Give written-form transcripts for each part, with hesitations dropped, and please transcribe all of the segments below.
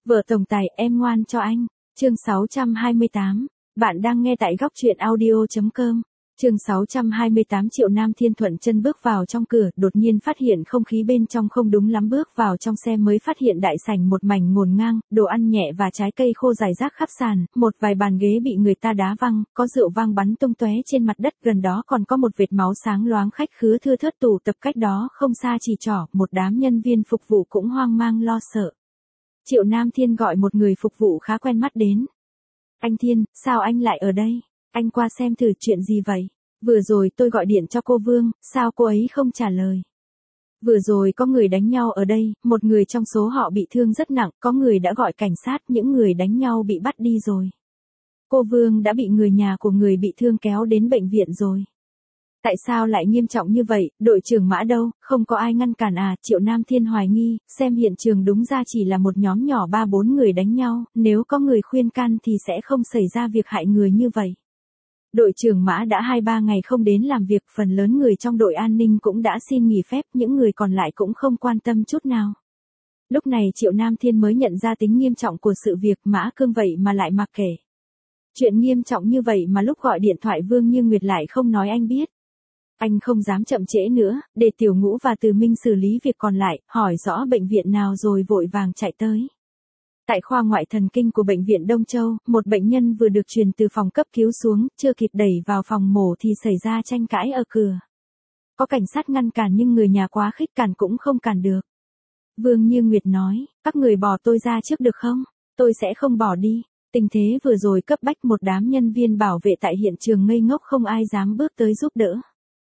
Vợ tổng tài, em ngoan cho anh. Chương 628. Bạn đang nghe tại góc truyện audio.com. Chương 628. Triệu Nam Thiên thuận chân bước vào trong cửa, đột nhiên phát hiện không khí bên trong không đúng lắm, bước vào trong xe mới phát hiện đại sảnh một mảnh ngổn ngang, đồ ăn nhẹ và trái cây khô rải rác khắp sàn, một vài bàn ghế bị người ta đá văng, có rượu vang bắn tung tóe trên mặt đất, gần đó còn có một vệt máu sáng loáng, khách khứa thưa thớt tụ tập cách đó không xa chỉ trỏ, một đám nhân viên phục vụ cũng hoang mang lo sợ. Triệu Nam Thiên gọi một người phục vụ khá quen mắt đến. Anh Thiên, sao anh lại ở đây? Anh qua xem thử, chuyện gì vậy? Vừa rồi tôi gọi điện cho cô Vương, sao cô ấy không trả lời? Vừa rồi có người đánh nhau ở đây, một người trong số họ bị thương rất nặng, có người đã gọi cảnh sát, những người đánh nhau bị bắt đi rồi. Cô Vương đã bị người nhà của người bị thương kéo đến bệnh viện rồi. Tại sao lại nghiêm trọng như vậy, đội trưởng Mã đâu, không có ai ngăn cản à? Triệu Nam Thiên hoài nghi, xem hiện trường đúng ra chỉ là một nhóm nhỏ 3-4 người đánh nhau, nếu có người khuyên can thì sẽ không xảy ra việc hại người như vậy. Đội trưởng Mã đã 2-3 ngày không đến làm việc, phần lớn người trong đội an ninh cũng đã xin nghỉ phép, những người còn lại cũng không quan tâm chút nào. Lúc này Triệu Nam Thiên mới nhận ra tính nghiêm trọng của sự việc, Mã Cương vậy mà lại mặc kệ. Chuyện nghiêm trọng như vậy mà lúc gọi điện thoại Vương Như Nguyệt lại không nói anh biết. Anh không dám chậm trễ nữa, để Tiểu Ngũ và Từ Minh xử lý việc còn lại, hỏi rõ bệnh viện nào rồi vội vàng chạy tới. Tại khoa ngoại thần kinh của bệnh viện Đông Châu, một bệnh nhân vừa được truyền từ phòng cấp cứu xuống, chưa kịp đẩy vào phòng mổ thì xảy ra tranh cãi ở cửa. Có cảnh sát ngăn cản nhưng người nhà quá khích, cản cũng không cản được. Vương Như Nguyệt nói, các người bỏ tôi ra trước được không? Tôi sẽ không bỏ đi. Tình thế vừa rồi cấp bách, một đám nhân viên bảo vệ tại hiện trường ngây ngốc, không ai dám bước tới giúp đỡ.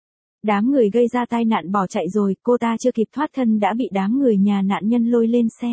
Đám người gây ra tai nạn bỏ chạy rồi, cô ta chưa kịp thoát thân đã bị đám người nhà nạn nhân lôi lên xe.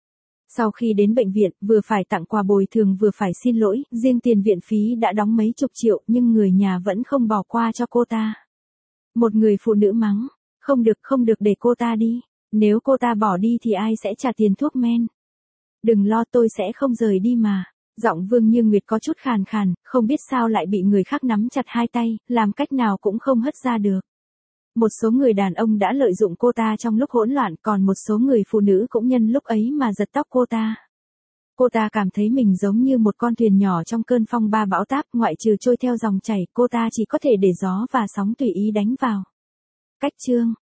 Sau khi đến bệnh viện, vừa phải tặng quà bồi thường vừa phải xin lỗi, riêng tiền viện phí đã đóng mấy chục triệu nhưng người nhà vẫn không bỏ qua cho cô ta. Một người phụ nữ mắng, không được để cô ta đi, nếu cô ta bỏ đi thì ai sẽ trả tiền thuốc men. Đừng lo, tôi sẽ không rời đi mà. Giọng Vương Như Nguyệt có chút khàn khàn, không biết sao lại bị người khác nắm chặt hai tay, làm cách nào cũng không hất ra được. Một số người đàn ông đã lợi dụng cô ta trong lúc hỗn loạn, còn một số người phụ nữ cũng nhân lúc ấy mà giật tóc cô ta. Cô ta cảm thấy mình giống như một con thuyền nhỏ trong cơn phong ba bão táp, ngoại trừ trôi theo dòng chảy, cô ta chỉ có thể để gió và sóng tùy ý đánh vào. Cách chương